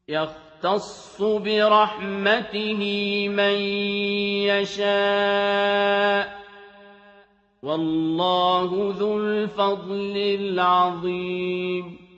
يختص برحمته من يشاء والله ذو الفضل العظيم